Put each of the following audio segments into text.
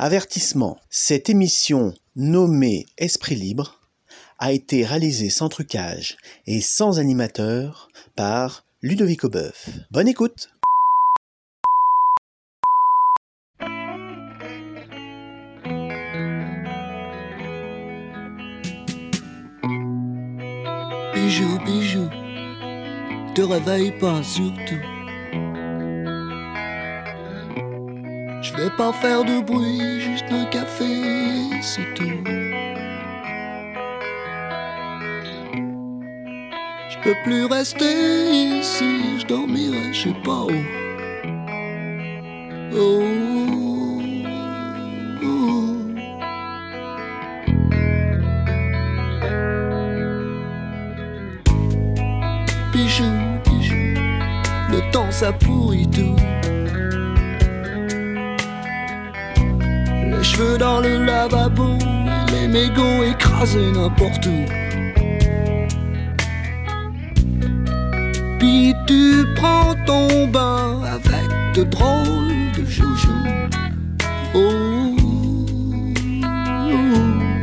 Avertissement, cette émission nommée Esprit Libre a été réalisée sans trucage et sans animateur par Ludovic Aubeuf. Bonne écoute! Bijou, bijou, te réveille pas surtout. Je vais pas faire de bruit, juste un café, c'est tout. Je peux plus rester ici, je dormirai, je sais pas où. Oh, oh. Bijou, bijou, le temps ça pourrit tout. Les cheveux dans le lavabo, les mégots écrasés n'importe où. Puis tu prends ton bain avec de drôles de joujoux. Oh, oh.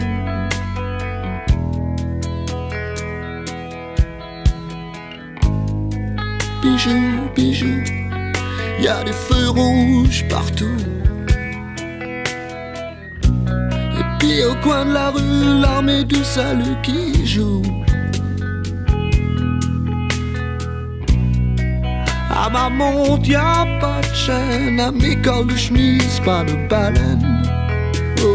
Bijou, bijou, y'a des feux rouges partout. Et puis au coin de la rue, l'armée du salut qui joue. À ma montre, y'a pas de chaîne, à mes cols de chemise, pas de baleine. Oh,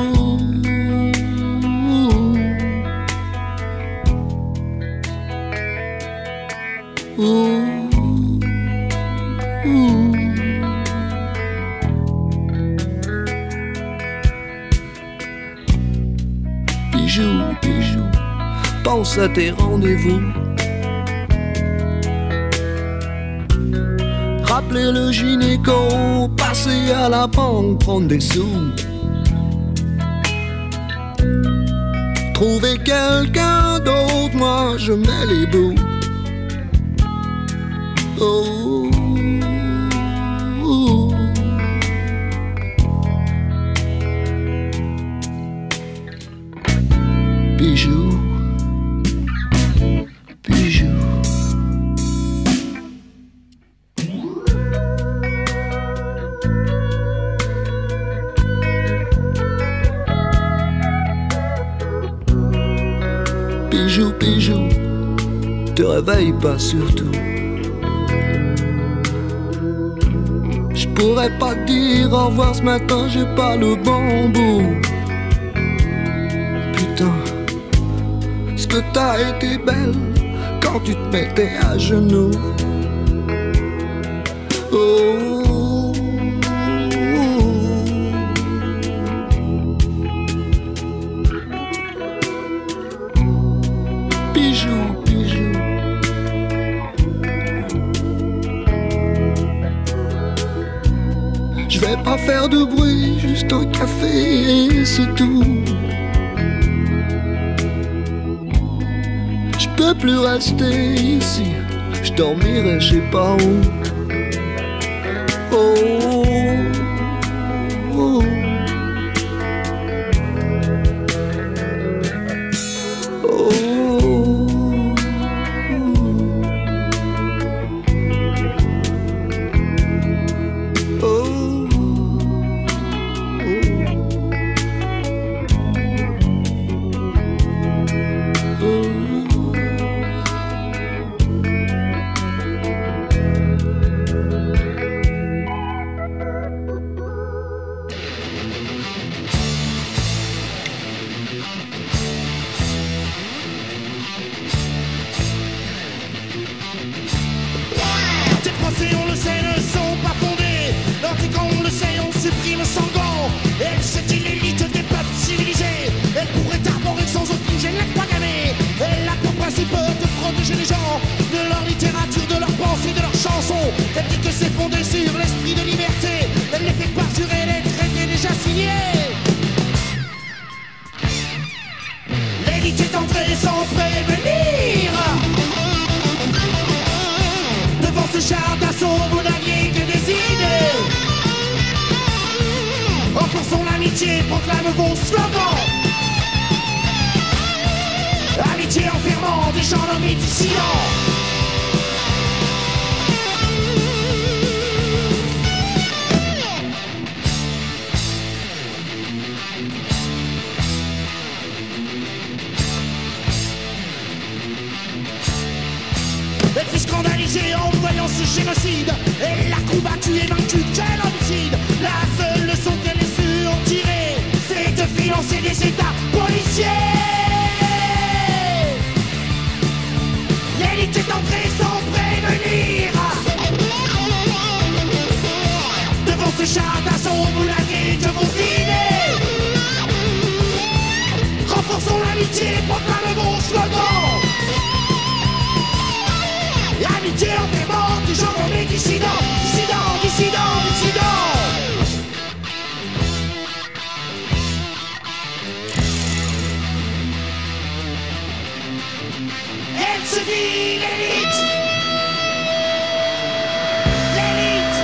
oh, oh. Bijou, bijou, pense à tes rendez-vous. Rappeler le gynéco, passer à la banque, prendre des sous. Trouver quelqu'un d'autre, moi je mets les bouts. Oh, oh. Bijou, bijou. Bijou, bijou, te réveille pas surtout. Je pourrais pas te dire au revoir ce matin, j'ai pas le bon bout. Putain, ce que t'as été belle quand tu te mettais à genoux. Oh, bijou, bijou. Je vais pas faire de bruit, juste un café et c'est tout. Je peux plus rester ici, je dormirai je sais pas où. Oh, oh. Elle dit que c'est fondé sur l'esprit de liberté. Elle les fait parjurer les traités déjà signés. L'élite est entrée sans prévenir. Devant ce char d'assaut, vous n'aviez que des idées. Enfonçons la l'amitié proclame vos slogans. Amitié enfermant des gens nommés dissidents. Elle fut scandalisée en voyant ce génocide. Elle l'a combattu et vaincu, quel homicide. La seule leçon qu'elle ait su en tirer, c'est de financer des états policiers. L'élite est entrée sans prévenir. Devant ce char d'assaut, vous l'avez de vos idées. Renforçons l'amitié, proclame vos slogans. L'amitié enfermant des gens nommés dissidents, dissidents, dissidents, dissidents. Elle se dit l'élite. L'élite.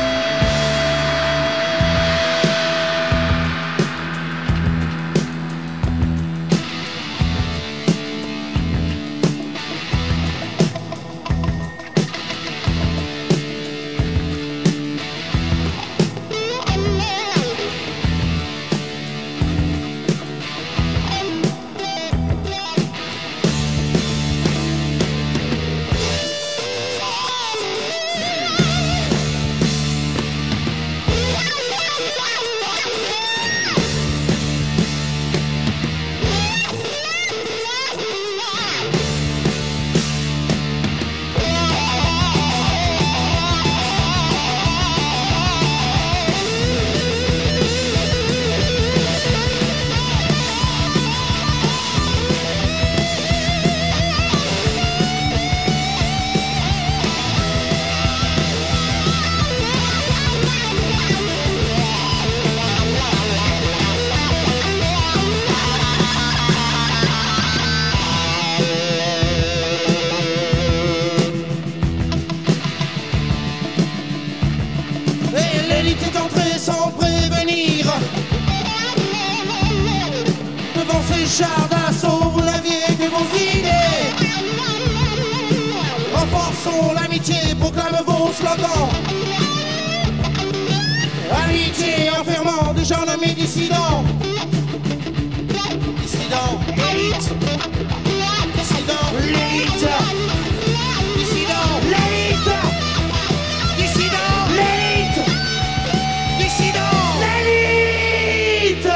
L'élite est entrée sans prévenir. Devant ces chars d'assaut, vous n'aviez que vos idées. Renforçons l'amitié, proclame vos slogans. Amitié enfermant des gens nommés dissidents. Dissidents, l'élite. Dissidents, l'élite. Dissidents, l'élite. Dissidents, l'élite. Dissidents, l'élite.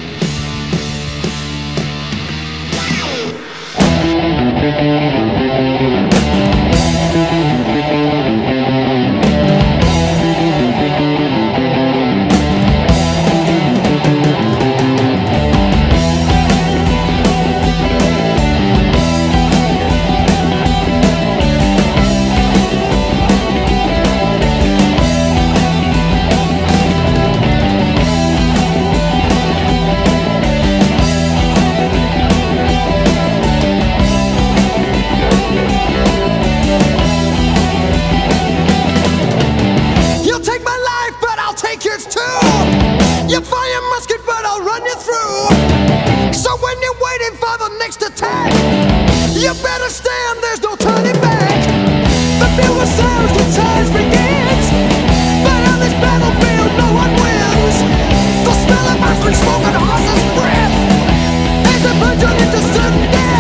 You fire musket, but I'll run you through. So when you're waiting for the next attack, you better stand, there's no turning back. The bugle sounds, the charge begins. But on this battlefield, no one wins. The smell of ice smoke and horse's breath as they plunge on into sudden death.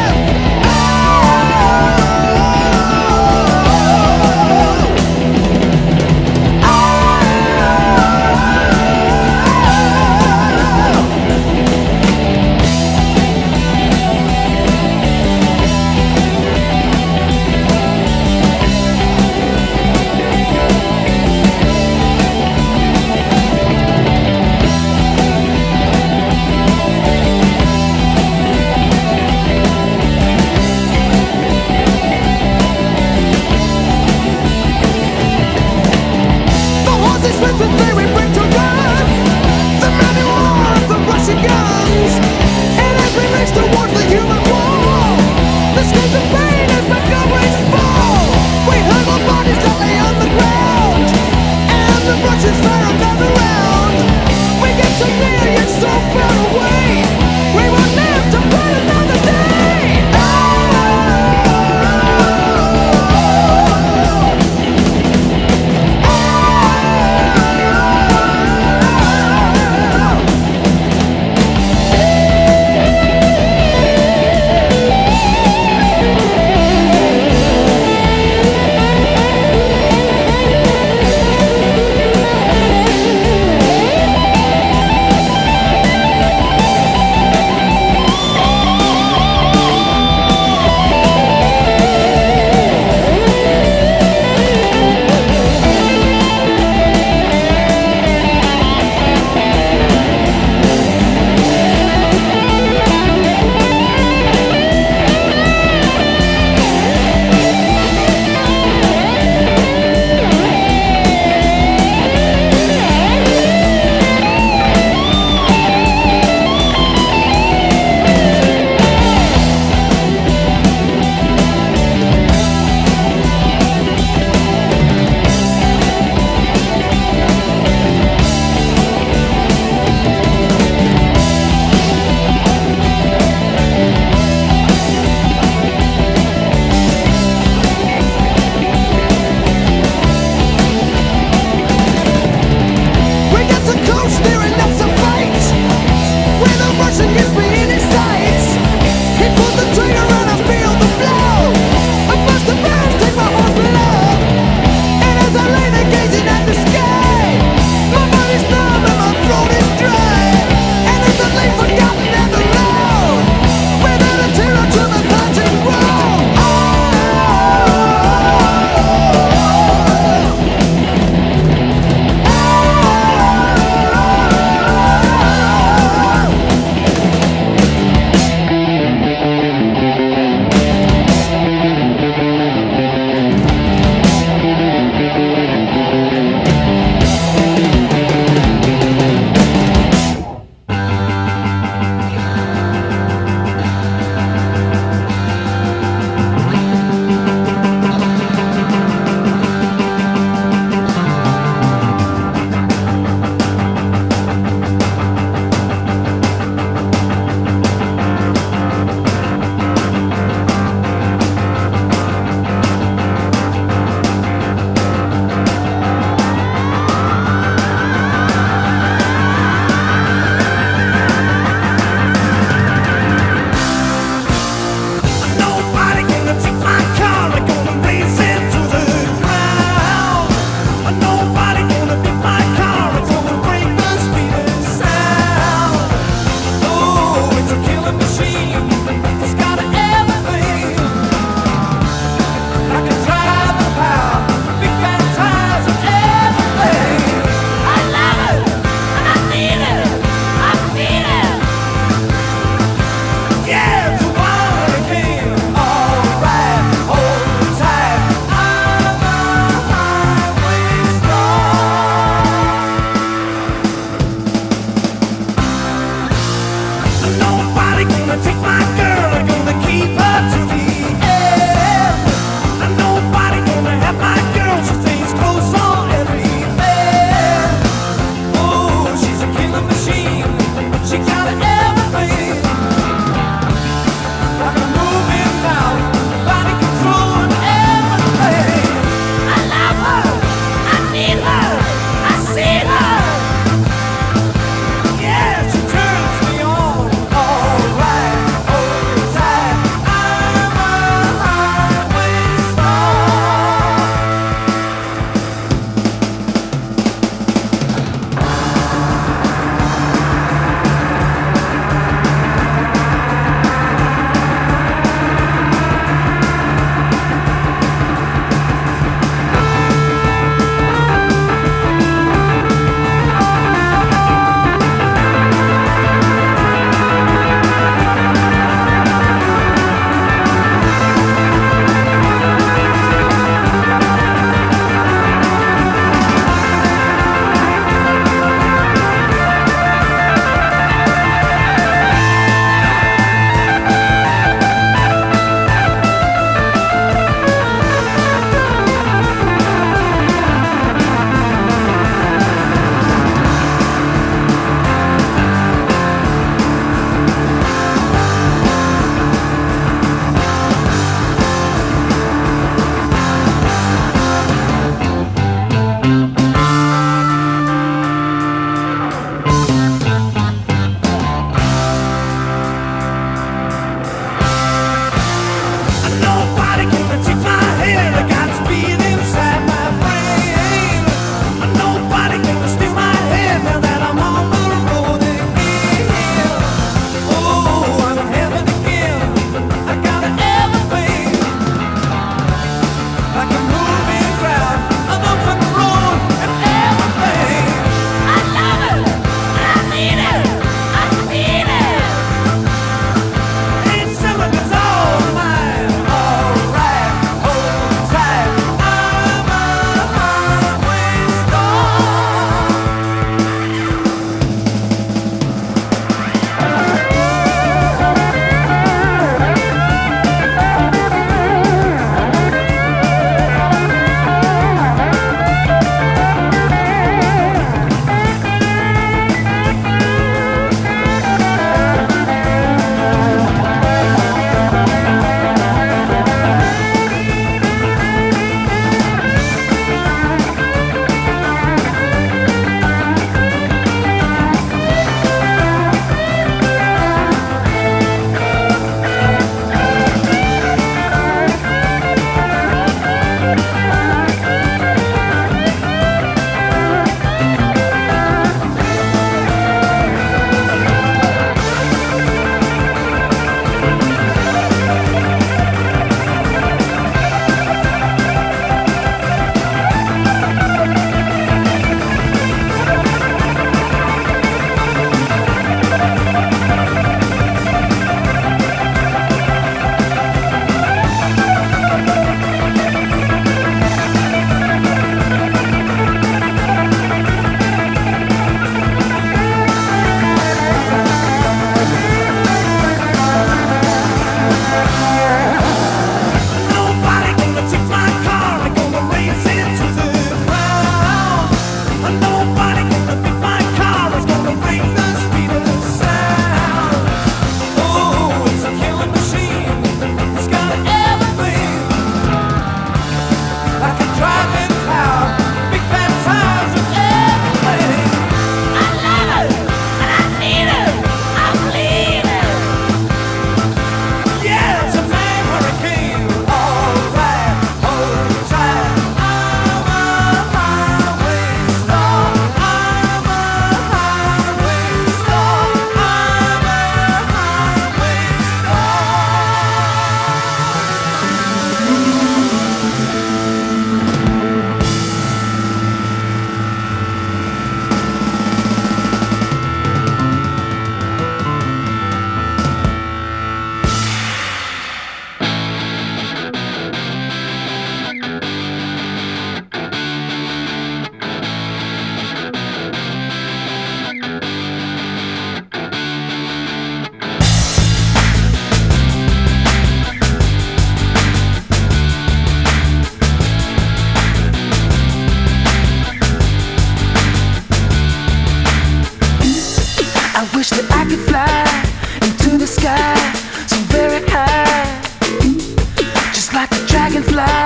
that I could fly into the sky so very high, just like a dragonfly.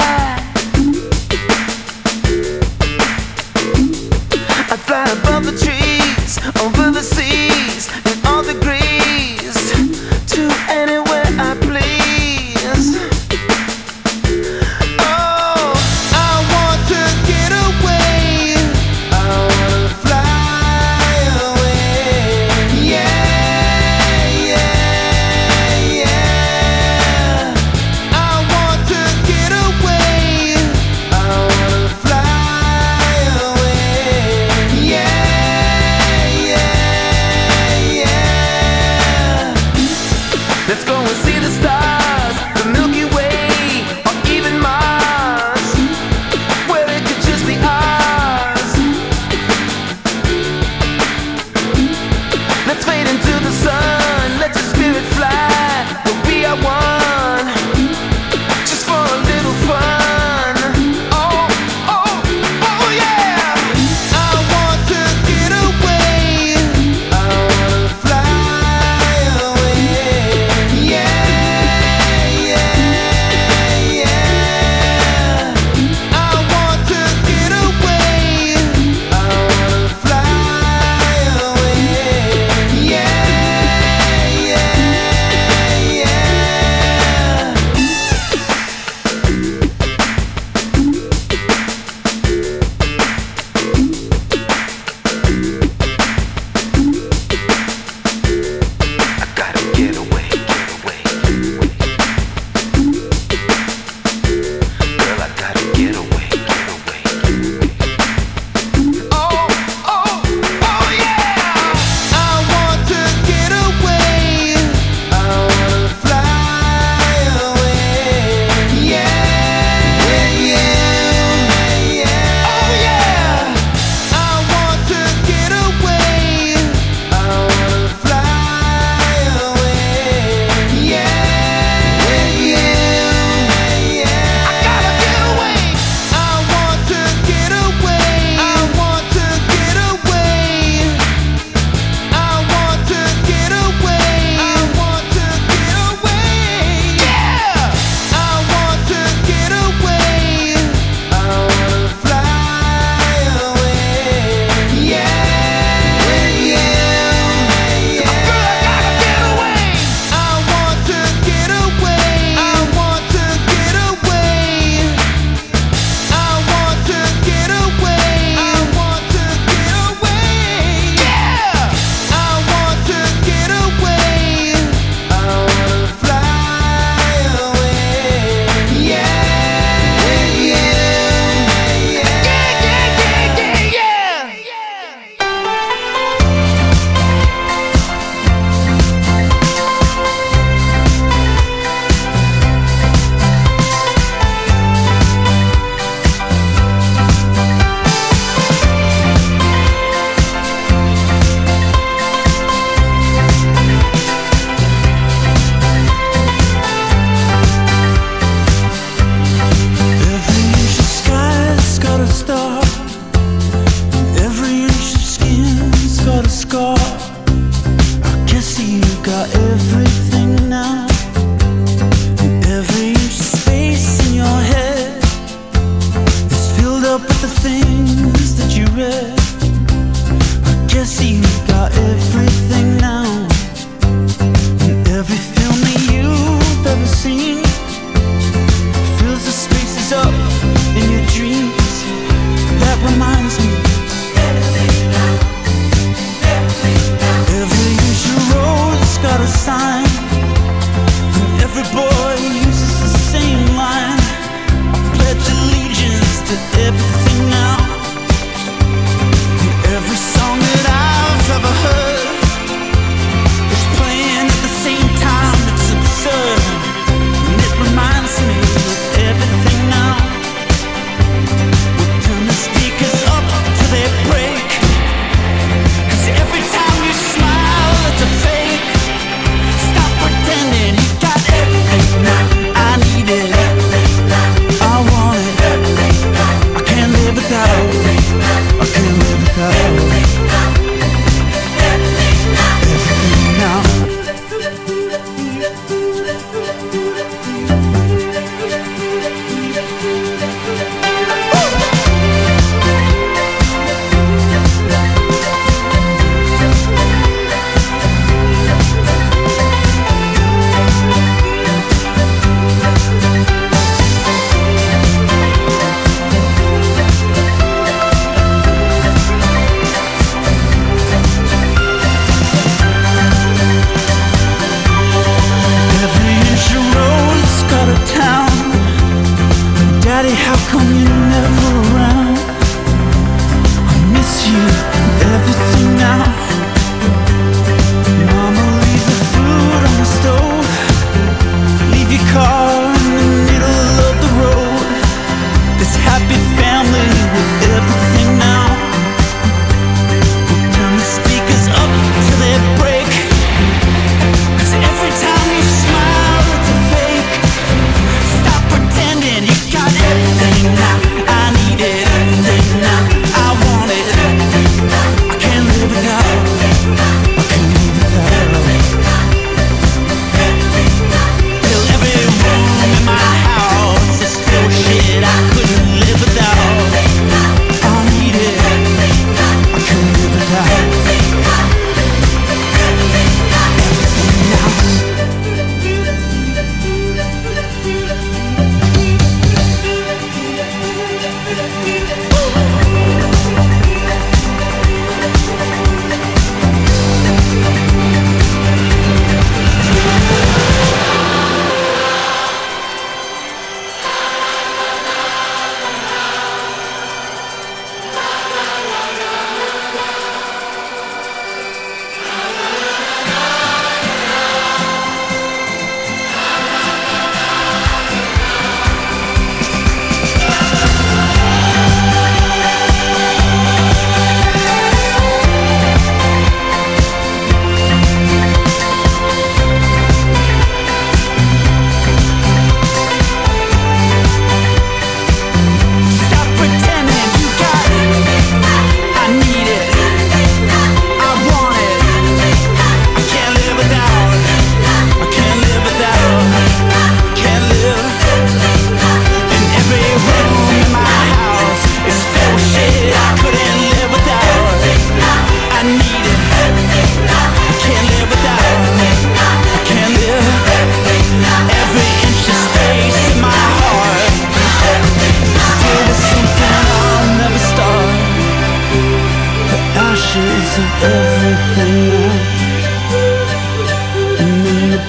I'd fly above the trees, over the seas, in all degrees, to anywhere I please. Oh, I want to get away, I wanna fly away. Yeah, yeah, yeah. I want to get away, I wanna fly away. Yeah, yeah, yeah. Let's go and see the stars, the Milky Way, or even Mars, where it could just be ours. Let's fade into the sun, let your spirit fly, we'll be our one, just for a little fun. Oh, oh, oh yeah. I want to get away, I wanna fly away. Yeah, yeah, yeah. I want to get away, I wanna fly away. Yeah,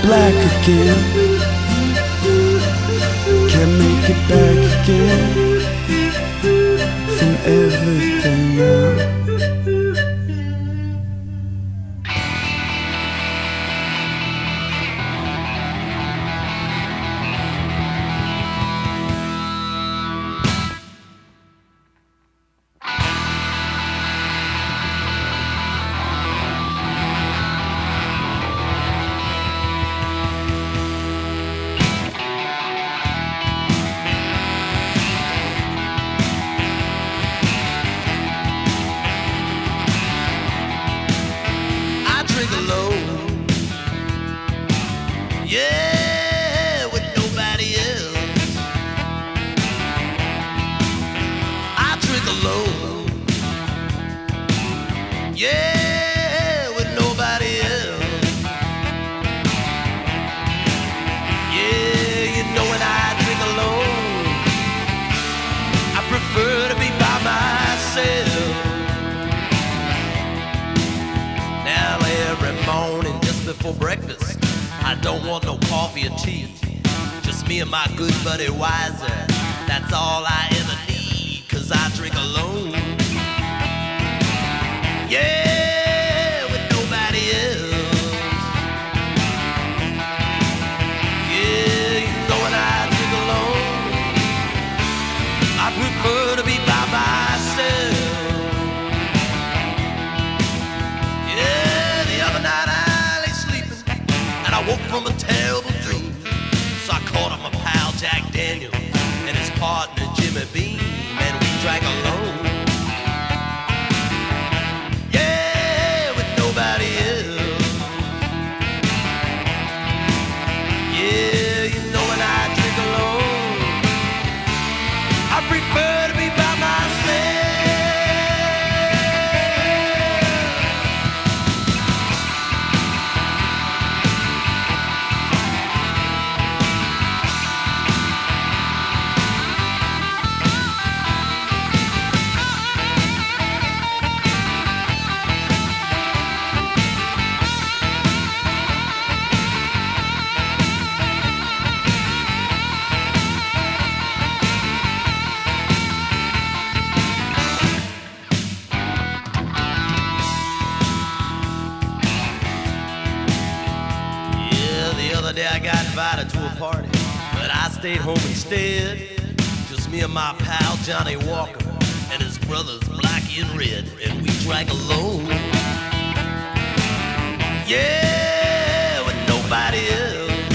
black again. Can't make it back again from everything now. For breakfast, I don't want no coffee or tea. Just me and my good buddy Wiser. That's all I ever need, 'cause I drink alone. Yeah, with nobody else. Yeah, you know when I drink alone, I prefer to be by myself. Yeah, the other night I woke from a terrible dream, so I called up my pal Jack Daniels and his partner Jimmy Beam, and we drank alone. Yeah, with nobody else. Yeah, you know when I drink alone, I prefer to be by myself. I got invited to a party, but I stayed home instead. Just me and my pal Johnny Walker and his brothers Blackie and Red, and we drank alone. Yeah, with nobody else.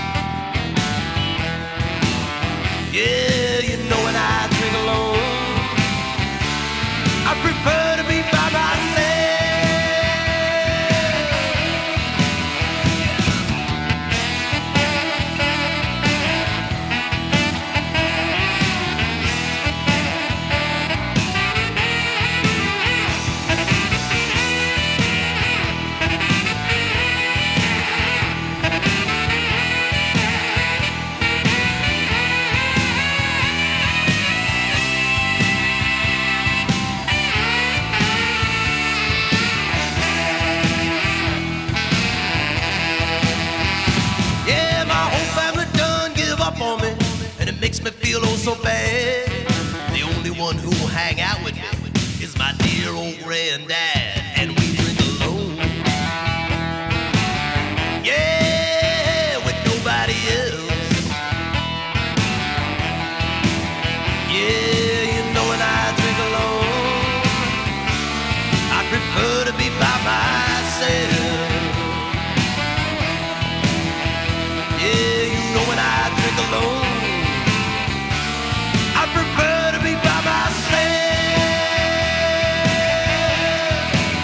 Yeah, you know when I drink alone, I prefer to be by myself. Makes me feel oh so bad. The only one who will hang out with me is my dear old granddad, and we drink alone. Yeah, with nobody else. Yeah, you know when I drink alone, I prefer to be by myself. Yeah, you know when I drink alone, I prefer to be by myself.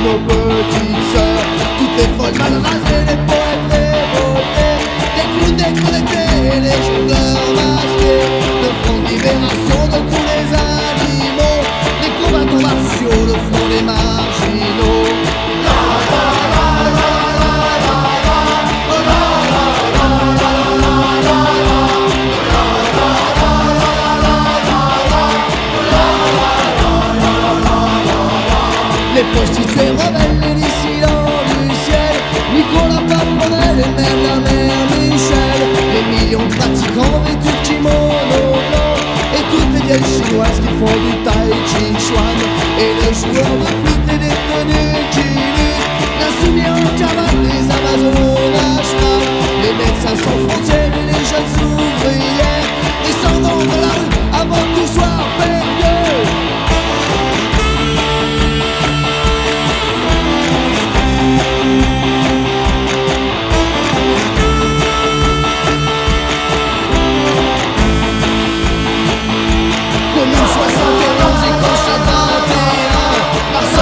nos petites sœurs. Toutes les folles mal rasées, les poètes révoltés, les clowns déconnectés, les jongleurs masqués, le front de libération de tous les animaux, les combattants martiaux, le front des marginaux. Les prostituées rebelles, les dissidents du ciel, Nicolas Papronel et même la mère Michel, les millions de pratiquants vêtus de kimono blanc, et toutes les vieilles chinoises qui font du tai chi chuan, et les joueurs de flûte, les détenus qui luttent, l'insoumis en cabane, les amazones à cheval, les médecins sans frontières et les jeunes ouvrières, descendant de la rue avant que tout soit perdu. Commune 71 et Gauche à 21,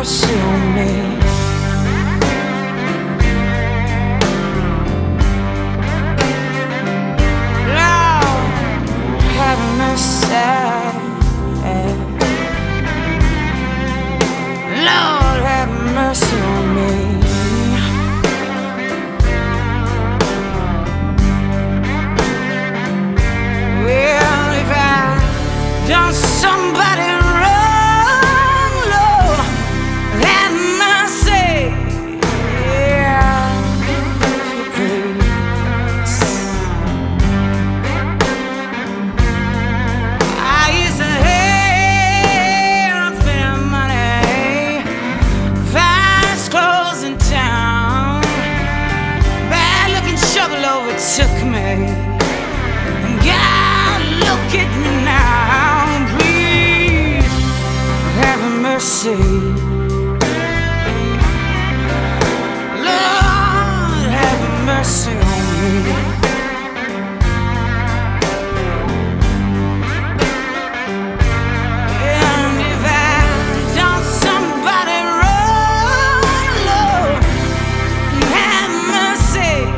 mercy on me. Have mercy, Lord, have mercy on me. Well, if I've done somebody wrong, Lord, have mercy, yeah, please. Took me, and God, look at me now, please have mercy, Lord, have mercy on me. And if I've done somebody wrong, Lord, have mercy.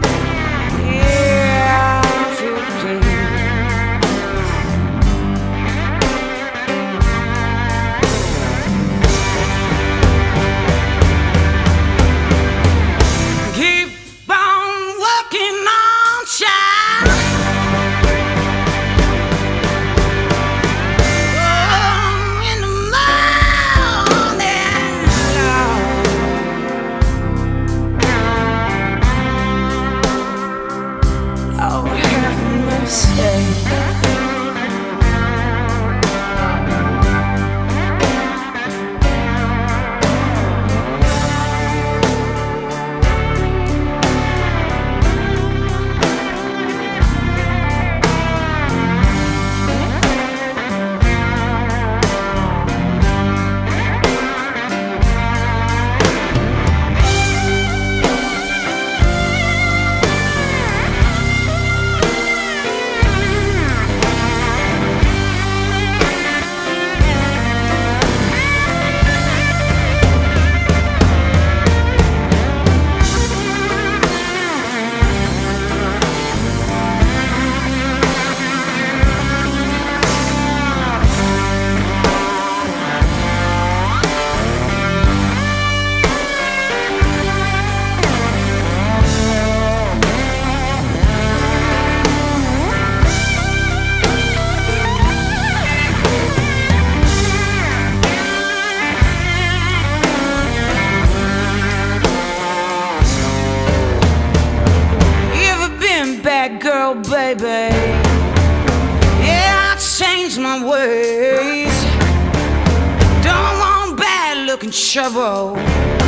Girl, baby, yeah, I changed my ways. Don't want bad looking trouble.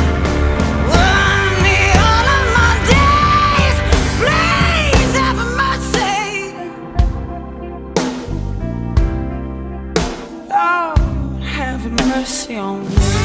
Want me all of my days. Please have mercy, Lord, have mercy on me.